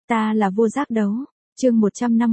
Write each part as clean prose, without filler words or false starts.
Ta là vua giác đấu. Chương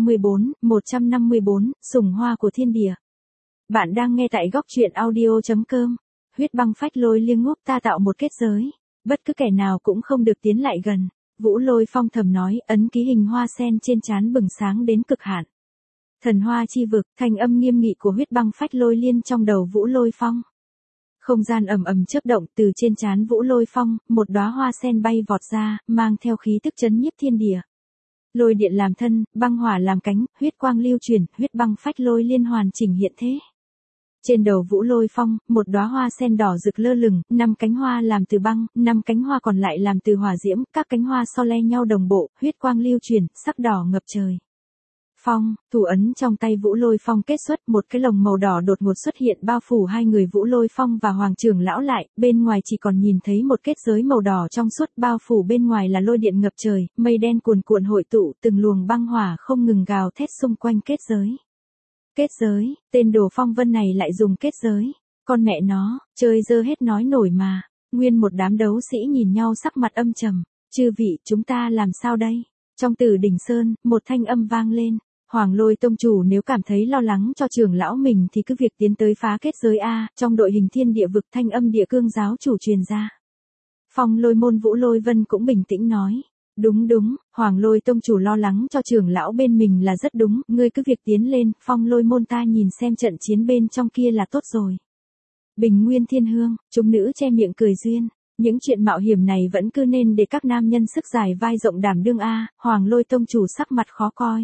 154, sủng hoa của thiên địa. Bạn đang nghe tại góc truyện audio.com. Huyết băng phách lôi liêng ngúp ta tạo một kết giới. Bất cứ kẻ nào cũng không được tiến lại gần. Vũ Lôi Phong thầm nói, ấn ký hình hoa sen trên trán bừng sáng đến cực hạn. Thần hoa chi vực, thanh âm nghiêm nghị của huyết băng phách lôi liên trong đầu Vũ Lôi Phong. Không gian ầm ầm chớp động, từ trên trán Vũ Lôi Phong, một đóa hoa sen bay vọt ra, mang theo khí tức chấn nhiếp thiên địa. Lôi điện làm thân, băng hỏa làm cánh, huyết quang lưu truyền, huyết băng phách lôi liên hoàn chỉnh hiện thế. Trên đầu Vũ Lôi Phong, một đóa hoa sen đỏ rực lơ lửng, 5 cánh hoa làm từ băng, 5 cánh hoa còn lại làm từ hỏa diễm, các cánh hoa so le nhau đồng bộ, huyết quang lưu truyền, sắc đỏ ngập trời. Phong, thủ ấn trong tay Vũ Lôi Phong kết xuất, một cái lồng màu đỏ đột ngột xuất hiện bao phủ hai người Vũ Lôi Phong và Hoàng trưởng lão lại, bên ngoài chỉ còn nhìn thấy một kết giới màu đỏ trong suốt, bao phủ bên ngoài là lôi điện ngập trời, mây đen cuồn cuộn hội tụ, từng luồng băng hỏa không ngừng gào thét xung quanh kết giới. Kết giới, tên đồ phong vân này lại dùng kết giới, con mẹ nó, chơi dơ hết nói nổi mà. Nguyên một đám đấu sĩ nhìn nhau sắc mặt âm trầm, chư vị, chúng ta làm sao đây? Trong Tử Đỉnh Sơn, một thanh âm vang lên. Hoàng Lôi tông chủ nếu cảm thấy lo lắng cho trưởng lão mình thì cứ việc tiến tới phá kết giới a. Trong đội hình thiên địa vực, thanh âm địa cương giáo chủ truyền ra. Phong Lôi môn Vũ Lôi Vân cũng bình tĩnh nói. Đúng, Hoàng Lôi tông chủ lo lắng cho trưởng lão bên mình là rất đúng, ngươi cứ việc tiến lên, Phong Lôi môn ta nhìn xem trận chiến bên trong kia là tốt rồi. Bình Nguyên Thiên Hương, chúng nữ che miệng cười duyên. Những chuyện mạo hiểm này vẫn cứ nên để các nam nhân sức dài vai rộng đảm đương a. Hoàng Lôi tông chủ sắc mặt khó coi.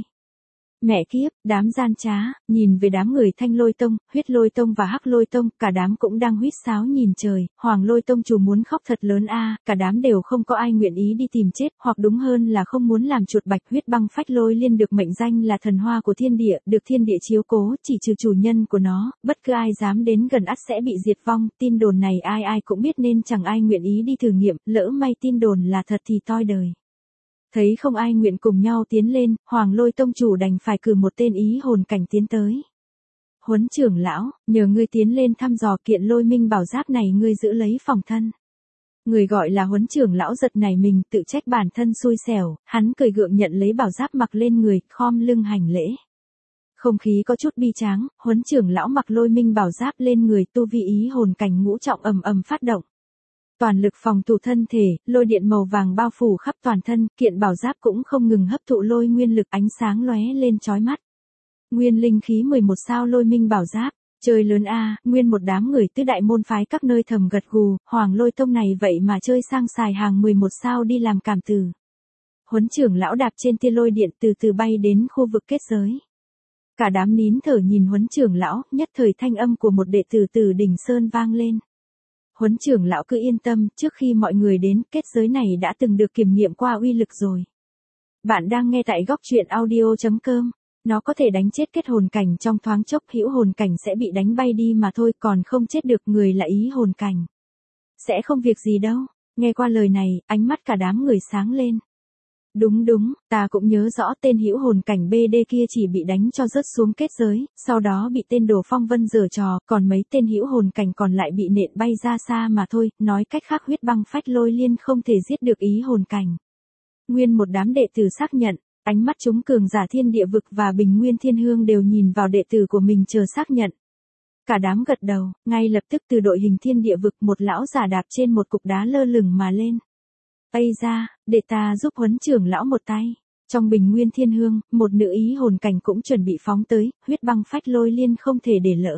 Mẹ kiếp, đám gian trá, nhìn về đám người Thanh Lôi Tông, Huyết Lôi Tông và Hắc Lôi Tông, cả đám cũng đang huýt sáo nhìn trời, Hoàng Lôi Tông chủ muốn khóc thật lớn a. Cả đám đều không có ai nguyện ý đi tìm chết, hoặc đúng hơn là không muốn làm chuột bạch. Huyết băng phách lôi liên được mệnh danh là thần hoa của thiên địa, được thiên địa chiếu cố, chỉ trừ chủ nhân của nó, bất cứ ai dám đến gần ắt sẽ bị diệt vong. Tin đồn này ai cũng biết nên chẳng ai nguyện ý đi thử nghiệm, lỡ may tin đồn là thật thì toi đời. Thấy không ai nguyện cùng nhau tiến lên, Hoàng Lôi tông chủ đành phải cử một tên ý hồn cảnh tiến tới. Huấn trưởng lão, nhờ ngươi tiến lên thăm dò kiện lôi minh bảo giáp này, ngươi giữ lấy phòng thân. Người gọi là Huấn trưởng lão giật nảy mình, tự trách bản thân xui xẻo, hắn cười gượng nhận lấy bảo giáp mặc lên người, khom lưng hành lễ. Không khí có chút bi tráng, Huấn trưởng lão mặc lôi minh bảo giáp lên người, tu vi ý hồn cảnh ngũ trọng ầm ầm phát động. Toàn lực phòng thủ thân thể, lôi điện màu vàng bao phủ khắp toàn thân, kiện bảo giáp cũng không ngừng hấp thụ lôi nguyên lực, ánh sáng lóe lên chói mắt. Nguyên linh khí 11 sao lôi minh bảo giáp, chơi lớn a. Nguyên một đám người tứ đại môn phái các nơi thầm gật gù, Hoàng Lôi tông này vậy mà chơi sang xài hàng 11 sao đi làm cảm tử. Huấn trưởng lão đạp trên tia lôi điện từ từ bay đến khu vực kết giới. Cả đám nín thở nhìn Huấn trưởng lão, nhất thời thanh âm của một đệ tử Tử Đỉnh Sơn vang lên. Huấn trưởng lão cứ yên tâm, trước khi mọi người đến, kết giới này đã từng được kiểm nghiệm qua uy lực rồi. Bạn đang nghe tại góc truyện audio.com. Nó có thể đánh chết kết hồn cảnh trong thoáng chốc, hữu hồn cảnh sẽ bị đánh bay đi mà thôi, còn không chết được người là ý hồn cảnh. Sẽ không việc gì đâu. Nghe qua lời này, ánh mắt cả đám người sáng lên. Đúng, ta cũng nhớ rõ tên hữu hồn cảnh BD kia chỉ bị đánh cho rớt xuống kết giới, sau đó bị tên đồ phong vân giở trò, còn mấy tên hữu hồn cảnh còn lại bị nện bay ra xa mà thôi, nói cách khác huyết băng phách lôi liên không thể giết được ý hồn cảnh. Nguyên một đám đệ tử xác nhận, ánh mắt chúng cường giả thiên địa vực và Bình Nguyên Thiên Hương đều nhìn vào đệ tử của mình chờ xác nhận. Cả đám gật đầu, ngay lập tức từ đội hình thiên địa vực một lão giả đạp trên một cục đá lơ lửng mà lên. Ây ra, để ta giúp Huấn trưởng lão một tay. Trong Bình Nguyên Thiên Hương, một nữ ý hồn cảnh cũng chuẩn bị phóng tới, huyết băng phách lôi liên không thể để lỡ.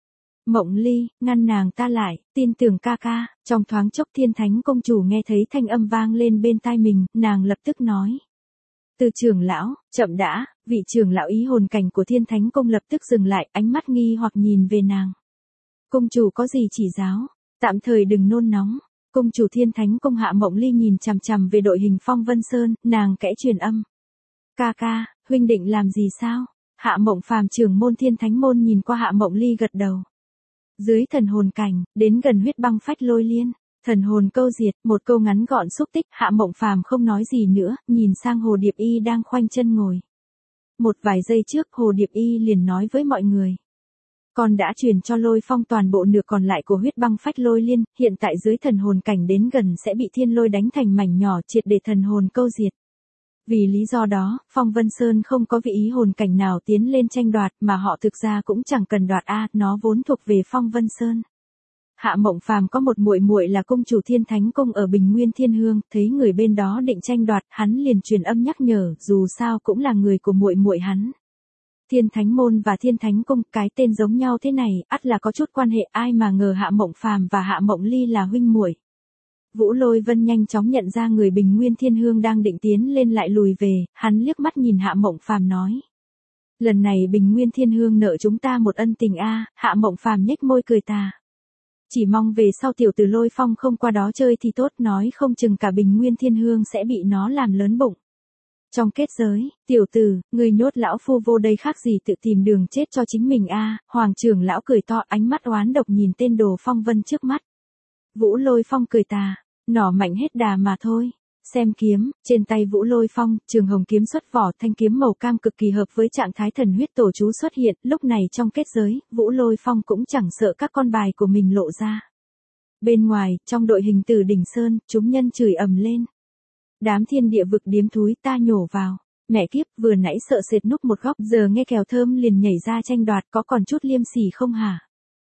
Mộng Ly, ngăn nàng ta lại, tin tưởng ca ca. Trong thoáng chốc Thiên Thánh công chủ nghe thấy thanh âm vang lên bên tai mình, nàng lập tức nói. Từ trưởng lão, chậm đã, vị trưởng lão ý hồn cảnh của Thiên Thánh công lập tức dừng lại, ánh mắt nghi hoặc nhìn về nàng. Công chủ có gì chỉ giáo, tạm thời đừng nôn nóng. Công chủ Thiên Thánh công Hạ Mộng Ly nhìn chằm chằm về đội hình Phong Vân Sơn, nàng kẽ truyền âm. Ca ca, huynh định làm gì sao? Hạ Mộng Phàm trưởng môn Thiên Thánh môn nhìn qua Hạ Mộng Ly gật đầu. Dưới thần hồn cảnh, đến gần huyết băng phách lôi liên, thần hồn câu diệt, một câu ngắn gọn xúc tích, Hạ Mộng Phàm không nói gì nữa, nhìn sang Hồ Điệp Y đang khoanh chân ngồi. Một vài giây trước Hồ Điệp Y liền nói với mọi người. Con đã truyền cho Lôi Phong toàn bộ nửa còn lại của huyết băng phách lôi liên, hiện tại dưới thần hồn cảnh đến gần sẽ bị thiên lôi đánh thành mảnh nhỏ, triệt để thần hồn câu diệt. Vì lý do đó, Phong Vân Sơn không có vị ý hồn cảnh nào tiến lên tranh đoạt mà họ thực ra cũng chẳng cần đoạt nó vốn thuộc về Phong Vân Sơn. Hạ Mộng Phàm có một muội muội là cung chủ Thiên Thánh Cung ở Bình Nguyên Thiên Hương, thấy người bên đó định tranh đoạt, hắn liền truyền âm nhắc nhở, dù sao cũng là người của muội muội hắn. Thiên Thánh Môn và Thiên Thánh Cung, cái tên giống nhau thế này, ắt là có chút quan hệ, ai mà ngờ Hạ Mộng Phàm và Hạ Mộng Ly là huynh muội. Vũ Lôi Vân nhanh chóng nhận ra người Bình Nguyên Thiên Hương đang định tiến lên lại lùi về, hắn liếc mắt nhìn Hạ Mộng Phàm nói. Lần này Bình Nguyên Thiên Hương nợ chúng ta một ân tình Hạ Mộng Phàm nhếch môi cười tà. Chỉ mong về sau tiểu tử Lôi Phong không qua đó chơi thì tốt, nói không chừng cả Bình Nguyên Thiên Hương sẽ bị nó làm lớn bụng. Trong kết giới, tiểu tử, người nhốt lão phu vô đây khác gì tự tìm đường chết cho chính mình Hoàng trưởng lão cười to, ánh mắt oán độc nhìn tên đồ Phong Vân trước mắt. Vũ Lôi Phong cười tà, nỏ mạnh hết đà mà thôi. Xem kiếm, trên tay Vũ Lôi Phong, trường hồng kiếm xuất vỏ, thanh kiếm màu cam cực kỳ hợp với trạng thái thần huyết tổ chú xuất hiện, lúc này trong kết giới, Vũ Lôi Phong cũng chẳng sợ các con bài của mình lộ ra. Bên ngoài, trong đội hình Tử Đỉnh Sơn, chúng nhân chửi ầm lên. Đám thiên địa vực điếm thúi ta nhổ vào. Mẹ kiếp, vừa nãy sợ sệt núp một góc, giờ nghe kèo thơm liền nhảy ra tranh đoạt, có còn chút liêm sỉ không hả?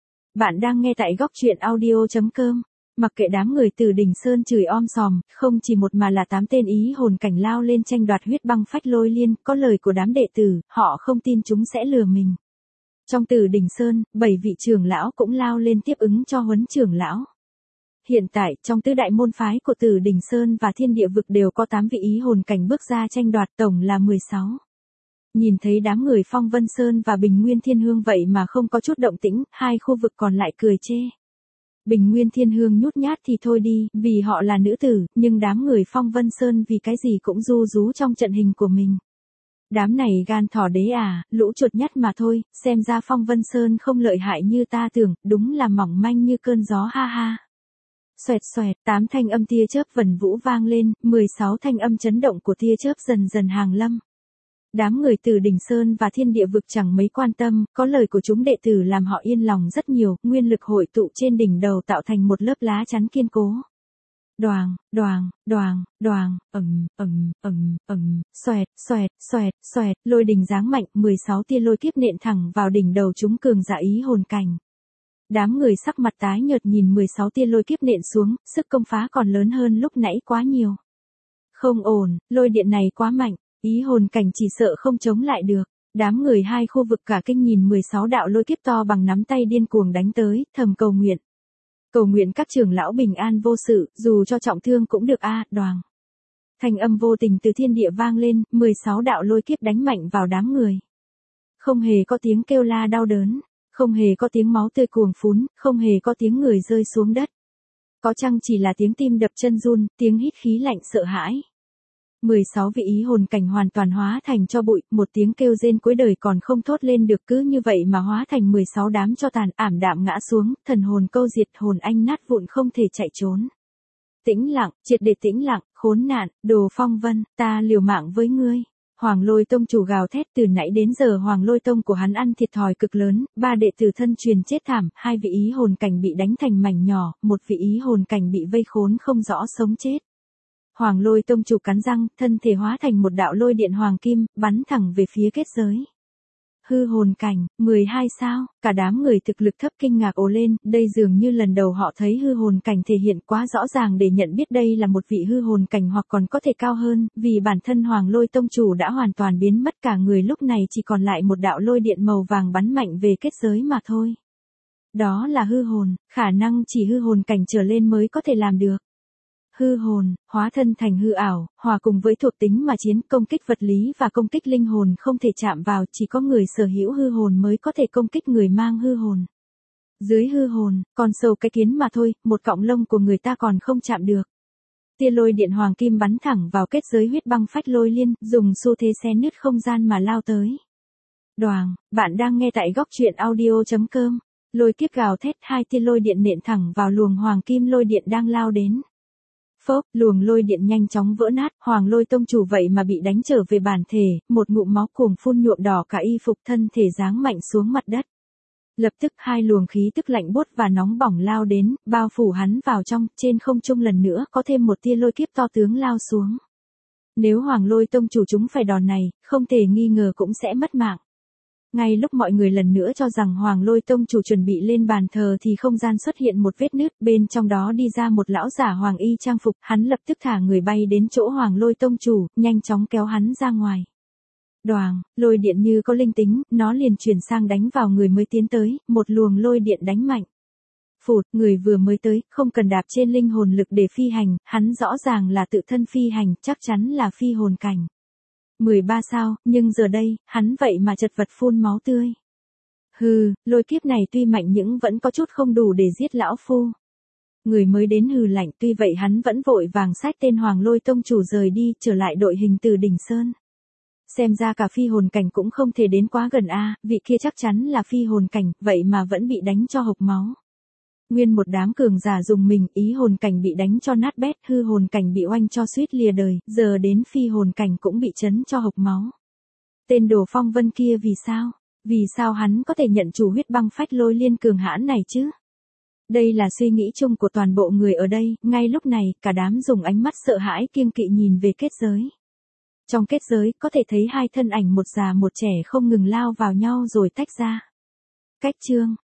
Bạn đang nghe tại góc truyện audio.com. Mặc kệ đám người Tử Đỉnh Sơn chửi om sòm, không chỉ một mà là 8 tên ý hồn cảnh lao lên tranh đoạt huyết băng phách lôi liên, có lời của đám đệ tử, họ không tin chúng sẽ lừa mình. Trong Tử Đỉnh Sơn, 7 vị trưởng lão cũng lao lên tiếp ứng cho huấn trưởng lão. Hiện tại, trong tứ đại môn phái của Tử Đỉnh Sơn và Thiên Địa Vực đều có 8 vị ý hồn cảnh bước ra tranh đoạt, tổng là 16. Nhìn thấy đám người Phong Vân Sơn và Bình Nguyên Thiên Hương vậy mà không có chút động tĩnh, hai khu vực còn lại cười chê. Bình Nguyên Thiên Hương nhút nhát thì thôi đi, vì họ là nữ tử, nhưng đám người Phong Vân Sơn vì cái gì cũng ru rú trong trận hình của mình. Đám này gan thỏ đế lũ chuột nhắt mà thôi, xem ra Phong Vân Sơn không lợi hại như ta tưởng, đúng là mỏng manh như cơn gió ha ha. Xoẹt xoẹt, 8 thanh âm tia chớp vần vũ vang lên, 16 thanh âm chấn động của tia chớp dần dần hàng lâm. Đám người Tử Đỉnh Sơn và Thiên Địa Vực chẳng mấy quan tâm, có lời của chúng đệ tử làm họ yên lòng rất nhiều, nguyên lực hội tụ trên đỉnh đầu tạo thành một lớp lá chắn kiên cố. Đoàng, đoàng, đoàng, đoàng, xoẹt, xoẹt, xoẹt, xoẹt, lôi đình giáng mạnh, 16 tia lôi kiếp nện thẳng vào đỉnh đầu chúng cường giả ý hồn cảnh. Đám người sắc mặt tái nhợt nhìn 16 tia lôi kiếp nện xuống, sức công phá còn lớn hơn lúc nãy quá nhiều. Không ổn, lôi điện này quá mạnh. Ý hồn cảnh chỉ sợ không chống lại được. Đám người hai khu vực cả kinh nhìn 16 đạo lôi kiếp to bằng nắm tay điên cuồng đánh tới, thầm cầu nguyện. Cầu nguyện các trưởng lão bình an vô sự, dù cho trọng thương cũng được đoàng. Thanh âm vô tình từ thiên địa vang lên, 16 đạo lôi kiếp đánh mạnh vào đám người. Không hề có tiếng kêu la đau đớn, không hề có tiếng máu tươi cuồng phún, không hề có tiếng người rơi xuống đất. Có chăng chỉ là tiếng tim đập chân run, tiếng hít khí lạnh sợ hãi. 16 vị ý hồn cảnh hoàn toàn hóa thành cho bụi, một tiếng kêu rên cuối đời còn không thốt lên được, cứ như vậy mà hóa thành 16 đám tro tàn, ảm đạm ngã xuống, thần hồn câu diệt, hồn anh nát vụn không thể chạy trốn. Tĩnh lặng, triệt để tĩnh lặng, khốn nạn, đồ Phong Vân, ta liều mạng với ngươi. Hoàng Lôi Tông chủ gào thét, từ nãy đến giờ Hoàng Lôi Tông của hắn ăn thiệt thòi cực lớn, 3 đệ tử thân truyền chết thảm, 2 vị ý hồn cảnh bị đánh thành mảnh nhỏ, 1 vị ý hồn cảnh bị vây khốn không rõ sống chết. Hoàng Lôi Tông chủ cắn răng, thân thể hóa thành một đạo lôi điện hoàng kim, bắn thẳng về phía kết giới. Hư hồn cảnh, 12 sao, cả đám người thực lực thấp kinh ngạc ồ lên, đây dường như lần đầu họ thấy hư hồn cảnh thể hiện quá rõ ràng để nhận biết đây là một vị hư hồn cảnh hoặc còn có thể cao hơn, vì bản thân Hoàng Lôi Tông chủ đã hoàn toàn biến mất, cả người lúc này chỉ còn lại một đạo lôi điện màu vàng bắn mạnh về kết giới mà thôi. Đó là hư hồn, khả năng chỉ hư hồn cảnh trở lên mới có thể làm được. Hư hồn, hóa thân thành hư ảo, hòa cùng với thuộc tính mà chiến, công kích vật lý và công kích linh hồn không thể chạm vào, chỉ có người sở hữu hư hồn mới có thể công kích người mang hư hồn. Dưới hư hồn, còn sâu cái kiến mà thôi, một cọng lông của người ta còn không chạm được. Tia lôi điện hoàng kim bắn thẳng vào kết giới huyết băng phách lôi liên, dùng xu thế xé nứt không gian mà lao tới. Đoàng, bạn đang nghe tại góc truyện audio.com. Lôi kiếp gào thét, 2 tia lôi điện nện thẳng vào luồng hoàng kim lôi điện đang lao đến. Phốc, luồng lôi điện nhanh chóng vỡ nát, Hoàng Lôi Tông chủ vậy mà bị đánh trở về bản thể, một ngụm máu cuồng phun nhuộm đỏ cả y phục, thân thể giáng mạnh xuống mặt đất. Lập tức 2 luồng khí tức lạnh buốt và nóng bỏng lao đến, bao phủ hắn vào trong, trên không trung lần nữa có thêm một tia lôi kiếp to tướng lao xuống. Nếu Hoàng Lôi Tông chủ chúng phải đòn này, không thể nghi ngờ cũng sẽ mất mạng. Ngay lúc mọi người lần nữa cho rằng Hoàng Lôi Tông chủ chuẩn bị lên bàn thờ thì không gian xuất hiện một vết nứt, bên trong đó đi ra một lão giả hoàng y trang phục, hắn lập tức thả người bay đến chỗ Hoàng Lôi Tông chủ, nhanh chóng kéo hắn ra ngoài. Đoàng, lôi điện như có linh tính, nó liền chuyển sang đánh vào người mới tiến tới, một luồng lôi điện đánh mạnh. Phụt, người vừa mới tới, không cần đạp trên linh hồn lực để phi hành, hắn rõ ràng là tự thân phi hành, chắc chắn là phi hồn cảnh. 13 sao, nhưng giờ đây, hắn vậy mà chật vật phun máu tươi. Hừ, lôi kiếp này tuy mạnh nhưng vẫn có chút không đủ để giết lão phu. Người mới đến hừ lạnh, tuy vậy hắn vẫn vội vàng xách tên Hoàng Lôi Tông chủ rời đi, trở lại đội hình từ đỉnh sơn. Xem ra cả phi hồn cảnh cũng không thể đến quá gần a, vị kia chắc chắn là phi hồn cảnh, vậy mà vẫn bị đánh cho hộc máu. Nguyên một đám cường giả dùng mình, ý hồn cảnh bị đánh cho nát bét, hư hồn cảnh bị oanh cho suýt lìa đời, giờ đến phi hồn cảnh cũng bị chấn cho hộc máu. Tên Đồ Phong Vân kia vì sao? Vì sao hắn có thể nhận chủ huyết băng phách lôi liên cường hãn này chứ? Đây là suy nghĩ chung của toàn bộ người ở đây, ngay lúc này, cả đám dùng ánh mắt sợ hãi kiêng kỵ nhìn về kết giới. Trong kết giới, có thể thấy hai thân ảnh một già một trẻ không ngừng lao vào nhau rồi tách ra. Cách chương